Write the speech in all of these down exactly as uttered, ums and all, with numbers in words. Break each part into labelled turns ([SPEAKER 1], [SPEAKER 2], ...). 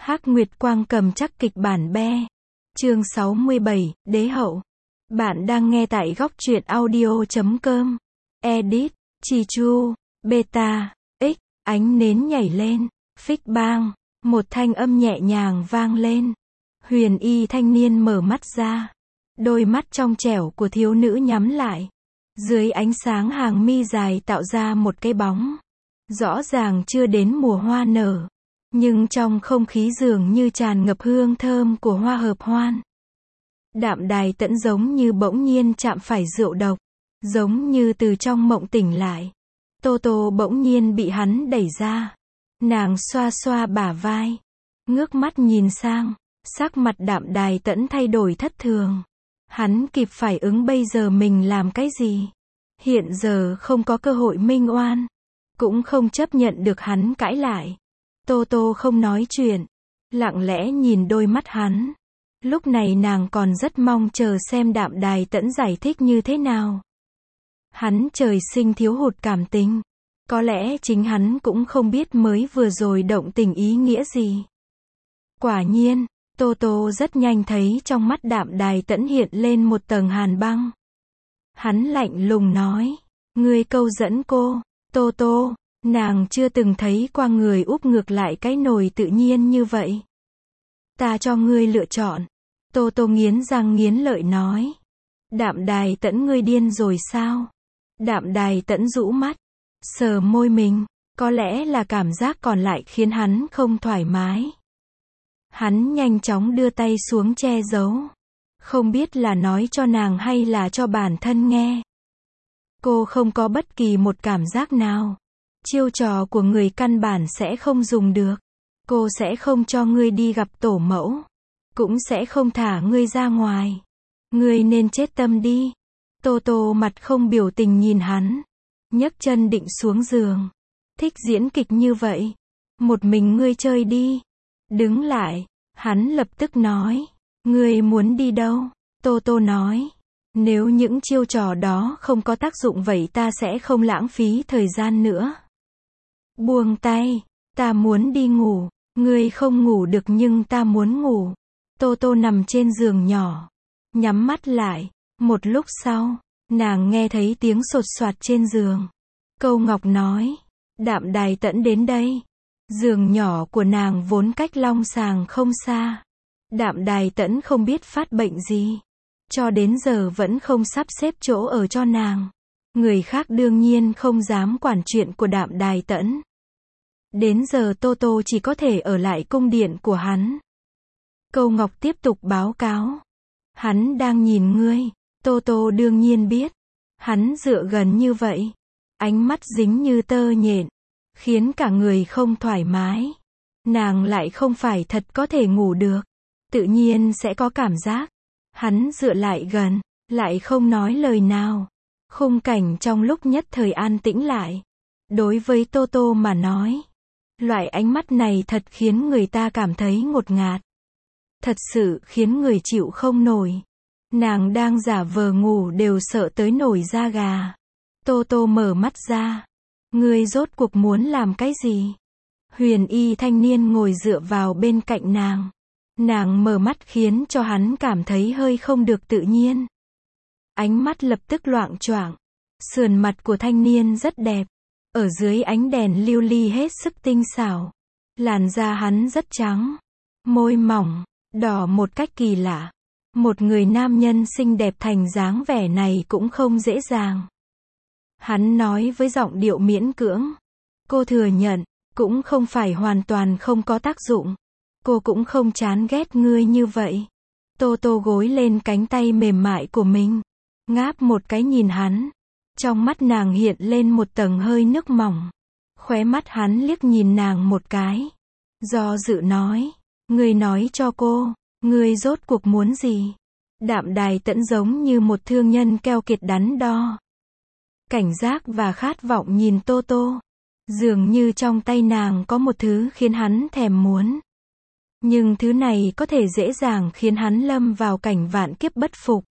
[SPEAKER 1] Hắc Nguyệt Quang cầm chắc kịch bản be. Chương sáu mươi bảy, Đế hậu. Bạn đang nghe tại góc truyện audio chấm com. Edit, Chi Chu, Beta, X, ánh nến nhảy lên, phích bang, một thanh âm nhẹ nhàng vang lên. Huyền y thanh niên mở mắt ra. Đôi mắt trong trẻo của thiếu nữ nhắm lại. Dưới ánh sáng hàng mi dài tạo ra một cái bóng. Rõ ràng chưa đến mùa hoa nở. Nhưng trong không khí dường như tràn ngập hương thơm của hoa hợp hoan. Đạm Đài Tẫn giống như bỗng nhiên chạm phải rượu độc. Giống như từ trong mộng tỉnh lại. Tô Tô bỗng nhiên bị hắn đẩy ra. Nàng xoa xoa bả vai. Ngước mắt nhìn sang. Sắc mặt Đạm Đài Tẫn thay đổi thất thường. Hắn kịp phải ứng bây giờ mình làm cái gì? Hiện giờ không có cơ hội minh oan. Cũng không chấp nhận được hắn cãi lại. Tô Tô không nói chuyện. Lặng lẽ nhìn đôi mắt hắn. Lúc này nàng còn rất mong chờ xem Đạm Đài Tẫn giải thích như thế nào. Hắn trời sinh thiếu hụt cảm tình. Có lẽ chính hắn cũng không biết mới vừa rồi động tình ý nghĩa gì. Quả nhiên, Tô Tô rất nhanh thấy trong mắt Đạm Đài Tẫn hiện lên một tầng hàn băng. Hắn lạnh lùng nói, ngươi câu dẫn cô, Tô Tô, nàng chưa từng thấy qua người úp ngược lại cái nồi tự nhiên như vậy. Ta cho ngươi lựa chọn. Tô Tô nghiến răng nghiến lợi nói. Đạm Đài Tẫn, ngươi điên rồi sao? Đạm Đài Tẫn rũ mắt, sờ môi mình, có lẽ là cảm giác còn lại khiến hắn không thoải mái. Hắn nhanh chóng đưa tay xuống che giấu. Không biết là nói cho nàng hay là cho bản thân nghe. Cô không có bất kỳ một cảm giác nào. Chiêu trò của người căn bản sẽ không dùng được. Cô sẽ không cho ngươi đi gặp tổ mẫu. Cũng sẽ không thả ngươi ra ngoài. Ngươi nên chết tâm đi. Tô Tô mặt không biểu tình nhìn hắn. Nhấc chân định xuống giường. Thích diễn kịch như vậy. Một mình ngươi chơi đi. Đứng lại. Hắn lập tức nói. Ngươi muốn đi đâu? Tô Tô nói. Nếu những chiêu trò đó không có tác dụng vậy ta sẽ không lãng phí thời gian nữa. Buông tay. Ta muốn đi ngủ. Ngươi không ngủ được nhưng ta muốn ngủ. Tô Tô nằm trên giường nhỏ. Nhắm mắt lại. Một lúc sau, nàng nghe thấy tiếng sột soạt trên giường. Câu Ngọc nói. Đạm Đài Tẫn đến đây. Giường nhỏ của nàng vốn cách long sàng không xa. Đạm Đài Tẫn không biết phát bệnh gì. Cho đến giờ vẫn không sắp xếp chỗ ở cho nàng. Người khác đương nhiên không dám quản chuyện của Đạm Đài Tẫn. Đến giờ Tô Tô chỉ có thể ở lại cung điện của hắn. Câu Ngọc tiếp tục báo cáo. Hắn đang nhìn ngươi. Tô Tô đương nhiên biết. Hắn dựa gần như vậy. Ánh mắt dính như tơ nhện. Khiến cả người không thoải mái. Nàng lại không phải thật có thể ngủ được. Tự nhiên sẽ có cảm giác. Hắn dựa lại gần. Lại không nói lời nào. Khung cảnh trong lúc nhất thời an tĩnh lại. Đối với Tô Tô mà nói. Loại ánh mắt này thật khiến người ta cảm thấy ngột ngạt. Thật sự khiến người chịu không nổi. Nàng đang giả vờ ngủ đều sợ tới nổi da gà. Tô Tô mở mắt ra. Ngươi rốt cuộc muốn làm cái gì? Huyền y thanh niên ngồi dựa vào bên cạnh nàng. Nàng mở mắt khiến cho hắn cảm thấy hơi không được tự nhiên. Ánh mắt lập tức loạng choạng. Sườn mặt của thanh niên rất đẹp. Ở dưới ánh đèn lưu ly hết sức tinh xảo. Làn da hắn rất trắng. Môi mỏng, đỏ một cách kỳ lạ. Một người nam nhân xinh đẹp thành dáng vẻ này cũng không dễ dàng. Hắn nói với giọng điệu miễn cưỡng. Cô thừa nhận, cũng không phải hoàn toàn không có tác dụng. Cô cũng không chán ghét ngươi như vậy. Tô Tô gối lên cánh tay mềm mại của mình. Ngáp một cái nhìn hắn. Trong mắt nàng hiện lên một tầng hơi nước mỏng. Khóe mắt hắn liếc nhìn nàng một cái. Do dự nói. Ngươi nói cho cô. Ngươi rốt cuộc muốn gì? Đạm Đài Tẫn giống như một thương nhân keo kiệt đắn đo. Cảnh giác và khát vọng nhìn Tô Tô. Dường như trong tay nàng có một thứ khiến hắn thèm muốn. Nhưng thứ này có thể dễ dàng khiến hắn lâm vào cảnh vạn kiếp bất phục.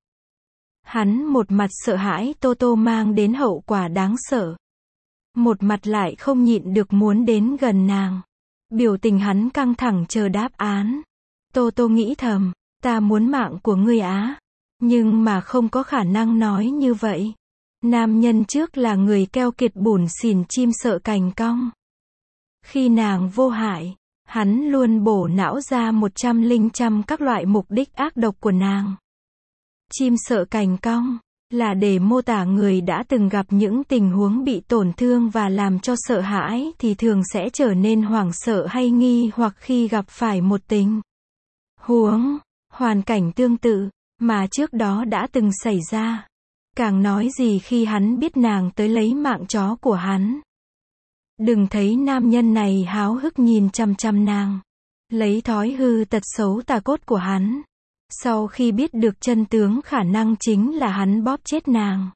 [SPEAKER 1] Hắn một mặt sợ hãi Tô Tô mang đến hậu quả đáng sợ. Một mặt lại không nhịn được muốn đến gần nàng. Biểu tình hắn căng thẳng chờ đáp án. Tô Tô nghĩ thầm, ta muốn mạng của ngươi á. Nhưng mà không có khả năng nói như vậy. Nam nhân trước là người keo kiệt bủn xỉn chim sợ cành cong. Khi nàng vô hại, hắn luôn bổ não ra một trăm linh trăm các loại mục đích ác độc của nàng. Chim sợ cành cong là để mô tả người đã từng gặp những tình huống bị tổn thương và làm cho sợ hãi thì thường sẽ trở nên hoảng sợ hay nghi hoặc khi gặp phải một tình huống, hoàn cảnh tương tự mà trước đó đã từng xảy ra. Càng nói gì khi hắn biết nàng tới lấy mạng chó của hắn. Đừng thấy nam nhân này háo hức nhìn chằm chằm nàng, lấy thói hư tật xấu tà cốt của hắn. Sau khi biết được chân tướng khả năng chính là hắn bóp chết nàng.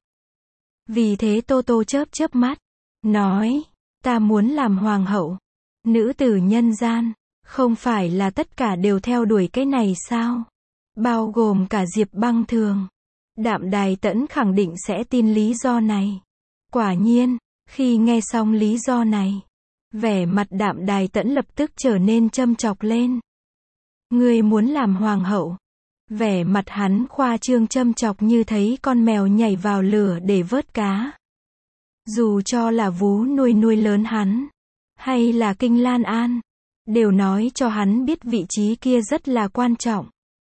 [SPEAKER 1] Vì thế Tô Tô chớp chớp mắt, nói, ta muốn làm hoàng hậu. Nữ tử nhân gian, không phải là tất cả đều theo đuổi cái này sao? Bao gồm cả Diệp Băng Thường. Đạm Đài Tẫn khẳng định sẽ tin lý do này. Quả nhiên, khi nghe xong lý do này, vẻ mặt Đạm Đài Tẫn lập tức trở nên châm chọc lên. Ngươi muốn làm hoàng hậu? Vẻ mặt hắn khoa trương châm chọc như thấy con mèo nhảy vào lửa để vớt cá. Dù cho là vú nuôi nuôi lớn hắn, hay là Kinh Lan An, đều nói cho hắn biết vị trí kia rất là quan trọng.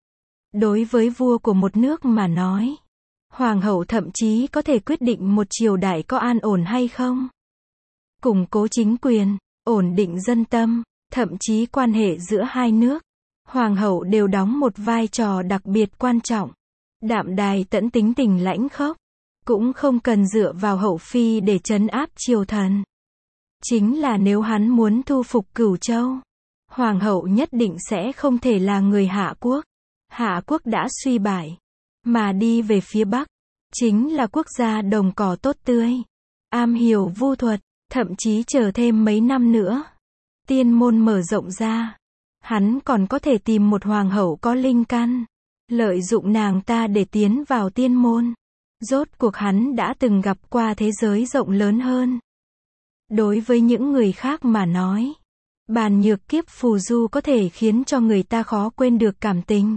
[SPEAKER 1] Đối với vua của một nước mà nói, hoàng hậu thậm chí có thể quyết định một triều đại có an ổn hay không. Củng cố chính quyền, ổn định dân tâm, thậm chí quan hệ giữa hai nước. Hoàng hậu đều đóng một vai trò đặc biệt quan trọng. Đạm Đài Tẫn tính tình lãnh khốc, cũng không cần dựa vào hậu phi để trấn áp triều thần. Chính là nếu hắn muốn thu phục Cửu Châu, hoàng hậu nhất định sẽ không thể là người Hạ quốc. Hạ quốc đã suy bại, mà đi về phía Bắc, chính là quốc gia đồng cỏ tốt tươi, am hiểu vu thuật, thậm chí chờ thêm mấy năm nữa, tiên môn mở rộng ra. Hắn còn có thể tìm một hoàng hậu có linh căn, lợi dụng nàng ta để tiến vào tiên môn. Rốt cuộc hắn đã từng gặp qua thế giới rộng lớn hơn. Đối với những người khác mà nói, bàn nhược kiếp phù du có thể khiến cho người ta khó quên được cảm tình.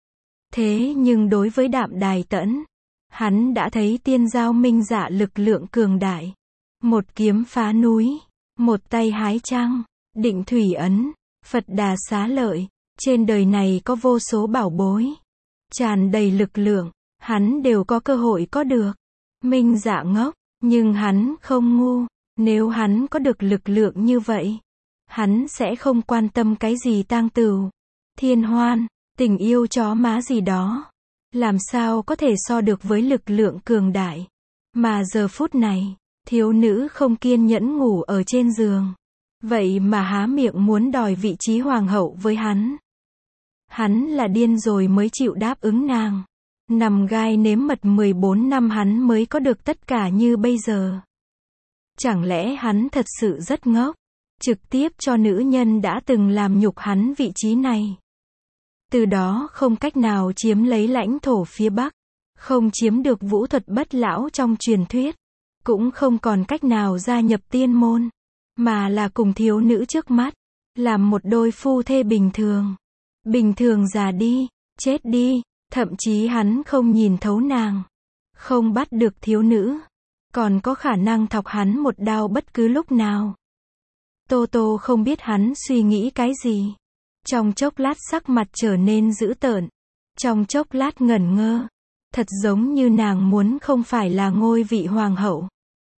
[SPEAKER 1] Thế nhưng đối với Đạm Đài Tẫn, hắn đã thấy tiên giao minh dạ lực lượng cường đại. Một kiếm phá núi, một tay hái trăng, định thủy ấn, Phật Đà xá lợi, trên đời này có vô số bảo bối, tràn đầy lực lượng, hắn đều có cơ hội có được. Minh Dạ ngốc, nhưng hắn không ngu, nếu hắn có được lực lượng như vậy, hắn sẽ không quan tâm cái gì tang tửu, thiên hoan, tình yêu chó má gì đó, làm sao có thể so được với lực lượng cường đại. Mà giờ phút này, thiếu nữ không kiên nhẫn ngủ ở trên giường. Vậy mà há miệng muốn đòi vị trí hoàng hậu với hắn. Hắn là điên rồi mới chịu đáp ứng nàng. Nằm gai nếm mật mười bốn năm hắn mới có được tất cả như bây giờ. Chẳng lẽ hắn thật sự rất ngốc, trực tiếp cho nữ nhân đã từng làm nhục hắn vị trí này. Từ đó không cách nào chiếm lấy lãnh thổ phía Bắc, không chiếm được vũ thuật bất lão trong truyền thuyết, cũng không còn cách nào gia nhập tiên môn. Mà là cùng thiếu nữ trước mắt, làm một đôi phu thê bình thường. Bình thường già đi, chết đi, thậm chí hắn không nhìn thấu nàng, không bắt được thiếu nữ, còn có khả năng thọc hắn một đao bất cứ lúc nào. Tô Tô không biết hắn suy nghĩ cái gì. Trong chốc lát sắc mặt trở nên dữ tợn, trong chốc lát ngẩn ngơ, thật giống như nàng muốn không phải là ngôi vị hoàng hậu,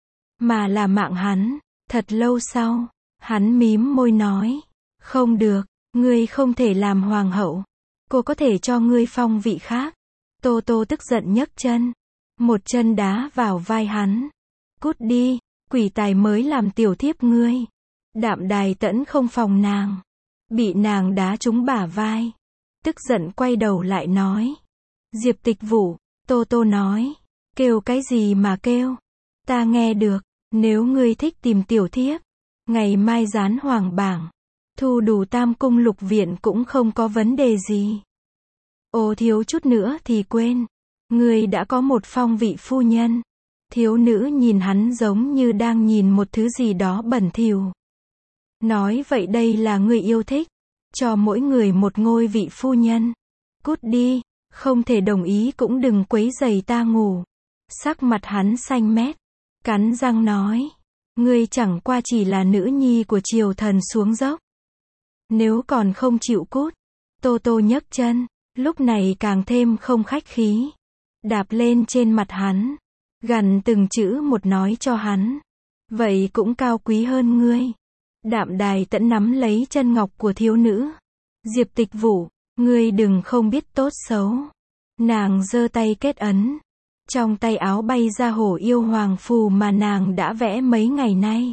[SPEAKER 1] mà là mạng hắn. Thật lâu sau, hắn mím môi nói, không được, ngươi không thể làm hoàng hậu, cô có thể cho ngươi phong vị khác. Tô Tô tức giận nhấc chân, một chân đá vào vai hắn. Cút đi, quỷ tài mới làm tiểu thiếp ngươi. Đạm Đài Tẫn không phòng nàng, bị nàng đá trúng bả vai, tức giận quay đầu lại nói, Diệp Tịch Vũ. Tô Tô nói, kêu cái gì mà kêu, ta nghe được. Nếu ngươi thích tìm tiểu thiếp, ngày mai dán hoàng bảng, thu đủ tam cung lục viện cũng không có vấn đề gì. Ô thiếu chút nữa thì quên, ngươi đã có một phong vị phu nhân. Thiếu nữ nhìn hắn giống như đang nhìn một thứ gì đó bẩn thỉu. Nói vậy đây là người yêu thích. Cho mỗi người một ngôi vị phu nhân. Cút đi, không thể đồng ý cũng đừng quấy rầy ta ngủ. Sắc mặt hắn xanh mét. Cắn răng nói. Ngươi chẳng qua chỉ là nữ nhi của triều thần xuống dốc. Nếu còn không chịu cút. Tô Tô nhấc chân. Lúc này càng thêm không khách khí. Đạp lên trên mặt hắn. Gằn từng chữ một nói cho hắn. Vậy cũng cao quý hơn ngươi. Đạm Đài Tẫn nắm lấy chân ngọc của thiếu nữ. Diệp Tịch Vũ, ngươi đừng không biết tốt xấu. Nàng giơ tay kết ấn. Trong tay áo bay ra hổ yêu hoàng phù mà nàng đã vẽ mấy ngày nay.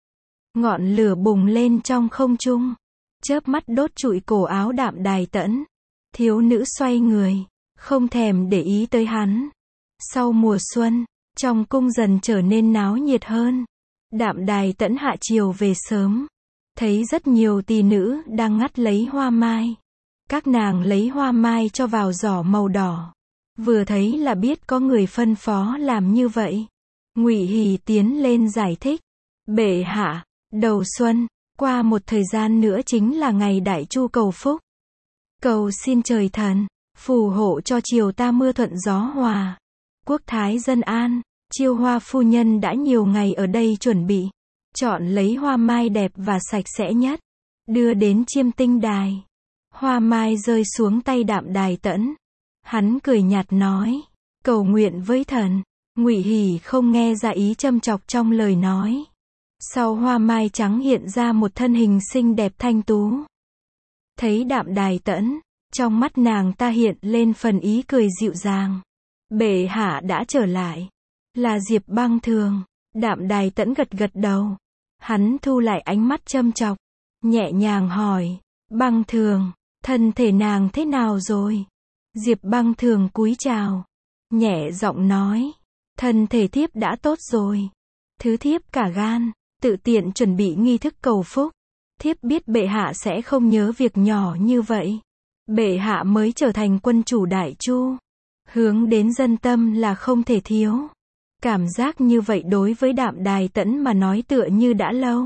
[SPEAKER 1] Ngọn lửa bùng lên trong không trung. Chớp mắt đốt trụi cổ áo Đạm Đài Tẫn. Thiếu nữ xoay người. Không thèm để ý tới hắn. Sau mùa xuân, trong cung dần trở nên náo nhiệt hơn. Đạm Đài Tẫn hạ chiều về sớm. Thấy rất nhiều tỷ nữ đang ngắt lấy hoa mai. Các nàng lấy hoa mai cho vào giỏ màu đỏ. Vừa thấy là biết có người phân phó làm như vậy. Ngụy Hỉ tiến lên giải thích. Bệ hạ, đầu xuân, qua một thời gian nữa chính là ngày đại chu cầu phúc. Cầu xin trời thần, phù hộ cho triều ta mưa thuận gió hòa. Quốc thái dân an. Chiêu Hoa phu nhân đã nhiều ngày ở đây chuẩn bị. Chọn lấy hoa mai đẹp và sạch sẽ nhất. Đưa đến Chiêm Tinh Đài. Hoa mai rơi xuống tay Đạm Đài Tẫn. Hắn cười nhạt nói. Cầu nguyện với thần. Ngụy Hỉ không nghe ra ý châm chọc trong lời nói. Sau hoa mai trắng hiện ra một thân hình xinh đẹp thanh tú. Thấy Đạm Đài Tẫn. Trong mắt nàng ta hiện lên phần ý cười dịu dàng. Bệ hạ đã trở lại. Là Diệp Băng Thường. Đạm Đài Tẫn gật gật đầu. Hắn thu lại ánh mắt châm chọc. Nhẹ nhàng hỏi. Băng Thường, thân thể nàng thế nào rồi? Diệp Băng Thường cúi chào. Nhẹ giọng nói. Thân thể thiếp đã tốt rồi. Thứ thiếp cả gan. Tự tiện chuẩn bị nghi thức cầu phúc. Thiếp biết bệ hạ sẽ không nhớ việc nhỏ như vậy. Bệ hạ mới trở thành quân chủ Đại Chu. Hướng đến dân tâm là không thể thiếu. Cảm giác như vậy đối với Đạm Đài Tẫn mà nói tựa như đã lâu.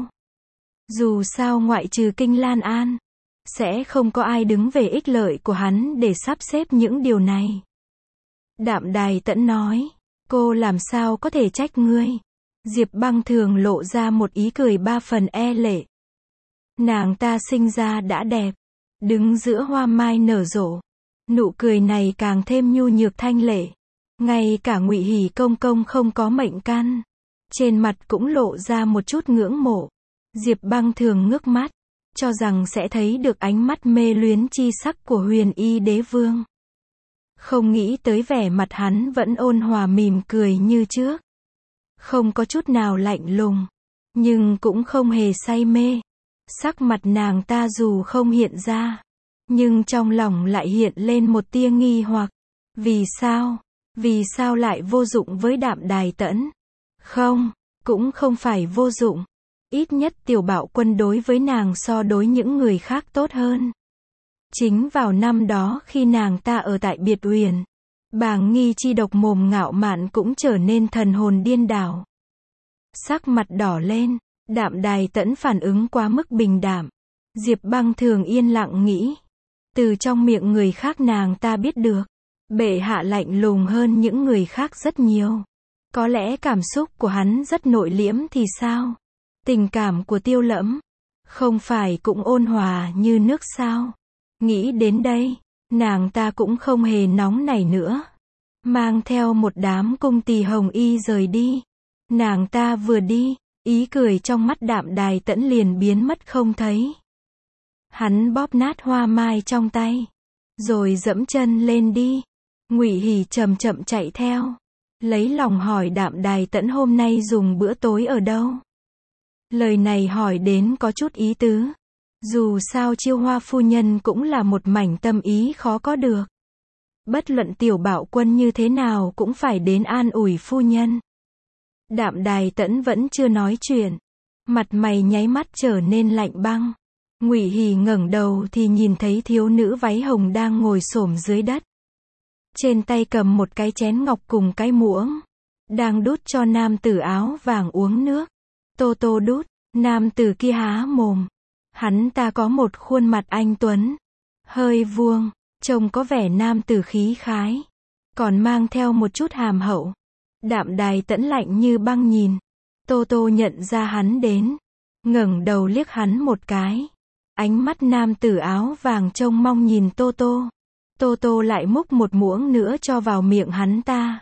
[SPEAKER 1] Dù sao ngoại trừ Kinh Lan An, sẽ không có ai đứng về ích lợi của hắn để sắp xếp những điều này. Đạm Đài Tẫn nói, cô làm sao có thể trách ngươi. Diệp Băng Thường lộ ra một ý cười ba phần e lệ. Nàng ta sinh ra đã đẹp, đứng giữa hoa mai nở rộ. Nụ cười này càng thêm nhu nhược thanh lệ. Ngay cả Ngụy Hỉ công công không có mệnh căn. Trên mặt cũng lộ ra một chút ngưỡng mộ. Diệp Băng Thường ngước mắt. Cho rằng sẽ thấy được ánh mắt mê luyến chi sắc của Huyền Y Đế Vương. Không nghĩ tới vẻ mặt hắn vẫn ôn hòa mỉm cười như trước. Không có chút nào lạnh lùng. Nhưng cũng không hề say mê. Sắc mặt nàng ta dù không hiện ra. Nhưng trong lòng lại hiện lên một tia nghi hoặc. Vì sao? Vì sao lại vô dụng với Đạm Đài Tẫn? Không, cũng không phải vô dụng. Ít nhất Tiểu Bạo Quân đối với nàng so đối những người khác tốt hơn. Chính vào năm đó khi nàng ta ở tại Biệt Uyển, Bàng Nghi Chi độc mồm ngạo mạn cũng trở nên thần hồn điên đảo. Sắc mặt đỏ lên, Đạm Đài Tẫn phản ứng quá mức bình đạm. Diệp Băng Thường yên lặng nghĩ. Từ trong miệng người khác nàng ta biết được. Bệ hạ lạnh lùng hơn những người khác rất nhiều. Có lẽ cảm xúc của hắn rất nội liễm thì sao? Tình cảm của Tiêu Lẫm không phải cũng ôn hòa như nước sao? Nghĩ đến đây, nàng ta cũng không hề nóng nảy nữa. Mang theo một đám cung tỳ hồng y rời đi. Nàng ta vừa đi, ý cười trong mắt Đạm Đài Tẫn liền biến mất không thấy. Hắn bóp nát hoa mai trong tay, rồi dẫm chân lên đi. Ngụy Hỉ chậm chậm chạy theo, lấy lòng hỏi Đạm Đài Tẫn hôm nay dùng bữa tối ở đâu. Lời này hỏi đến có chút ý tứ. Dù sao Chiêu Hoa phu nhân cũng là một mảnh tâm ý khó có được. Bất luận Tiểu Bạo Quân như thế nào cũng phải đến an ủi phu nhân. Đạm Đài Tẫn vẫn chưa nói chuyện. Mặt mày nháy mắt trở nên lạnh băng. Ngụy Hỉ ngẩng đầu thì nhìn thấy thiếu nữ váy hồng đang ngồi xổm dưới đất. Trên tay cầm một cái chén ngọc cùng cái muỗng. Đang đút cho nam tử áo vàng uống nước. Tô Tô đút, Nam tử kia há mồm. Hắn ta có một khuôn mặt anh tuấn, hơi vuông, trông có vẻ nam tử khí khái, còn mang theo một chút hàm hậu. Đạm Đài Tẫn lạnh như băng nhìn. Tô Tô nhận ra hắn đến, ngẩng đầu liếc hắn một cái. Ánh mắt nam tử áo vàng trông mong nhìn Tô Tô. Tô Tô lại múc một muỗng nữa cho vào miệng hắn ta.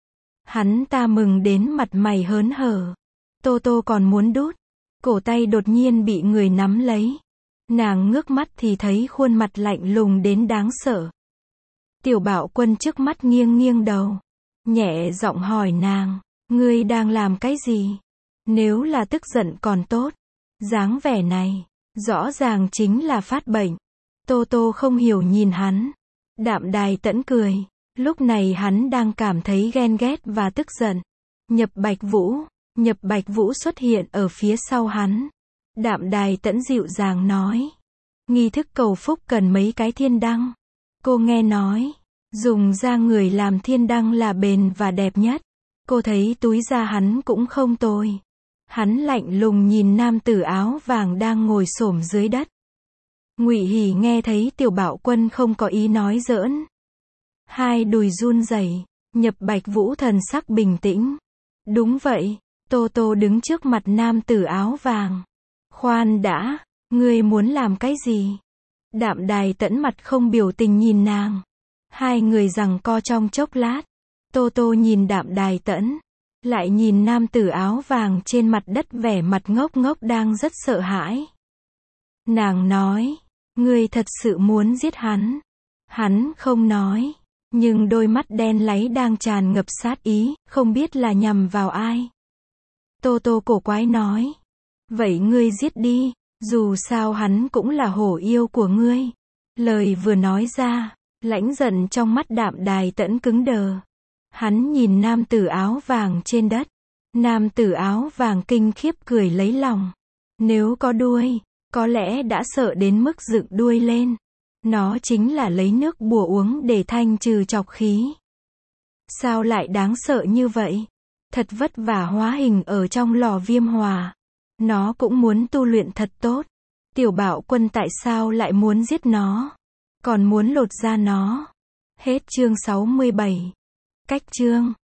[SPEAKER 1] Hắn ta mừng đến mặt mày hớn hở. Tô Tô còn muốn đút, cổ tay đột nhiên bị người nắm lấy. Nàng ngước mắt thì thấy khuôn mặt lạnh lùng đến đáng sợ. Tiểu Bạo Quân trước mắt nghiêng nghiêng đầu, nhẹ giọng hỏi nàng, ngươi đang làm cái gì? Nếu là tức giận còn tốt, dáng vẻ này, rõ ràng chính là phát bệnh. Tô Tô không hiểu nhìn hắn. Đạm Đài Tẫn cười, lúc này hắn đang cảm thấy ghen ghét và tức giận. Nhập Bạch Vũ, Nhập Bạch Vũ xuất hiện ở phía sau hắn. Đạm Đài Tẫn dịu dàng nói, nghi thức cầu phúc cần mấy cái thiên đăng. Cô nghe nói, dùng da người làm thiên đăng là bền và đẹp nhất. Cô thấy túi da hắn cũng không tồi. Hắn lạnh lùng nhìn nam tử áo vàng đang ngồi xổm dưới đất. Ngụy Hỉ nghe thấy Tiểu Bạo Quân không có ý nói giỡn, hai đùi run rẩy. Nhập Bạch Vũ thần sắc bình tĩnh. Đúng vậy. Tô Tô đứng trước mặt nam tử áo vàng. Khoan đã, ngươi muốn làm cái gì? Đạm Đài Tẫn mặt không biểu tình nhìn nàng. Hai người giằng co trong chốc lát. Tô Tô nhìn Đạm Đài Tẫn, lại nhìn nam tử áo vàng trên mặt đất vẻ mặt ngốc ngốc đang rất sợ hãi. Nàng nói, ngươi thật sự muốn giết hắn? Hắn không nói, nhưng đôi mắt đen láy đang tràn ngập sát ý, không biết là nhằm vào ai. Tô Tô cổ quái nói, vậy ngươi giết đi, dù sao hắn cũng là hổ yêu của ngươi. Lời vừa nói ra, lãnh giận trong mắt Đạm Đài Tẫn cứng đờ. Hắn nhìn nam tử áo vàng trên đất. Nam tử áo vàng kinh khiếp cười lấy lòng. Nếu có đuôi, có lẽ đã sợ đến mức dựng đuôi lên. Nó chính là lấy nước bùa uống để thanh trừ trọc khí. Sao lại đáng sợ như vậy? Thật vất vả hóa hình ở trong lò viêm hòa. Nó cũng muốn tu luyện thật tốt. Tiểu Bạo Quân tại sao lại muốn giết nó? Còn muốn lột da nó? Hết chương sáu mươi bảy. Cách chương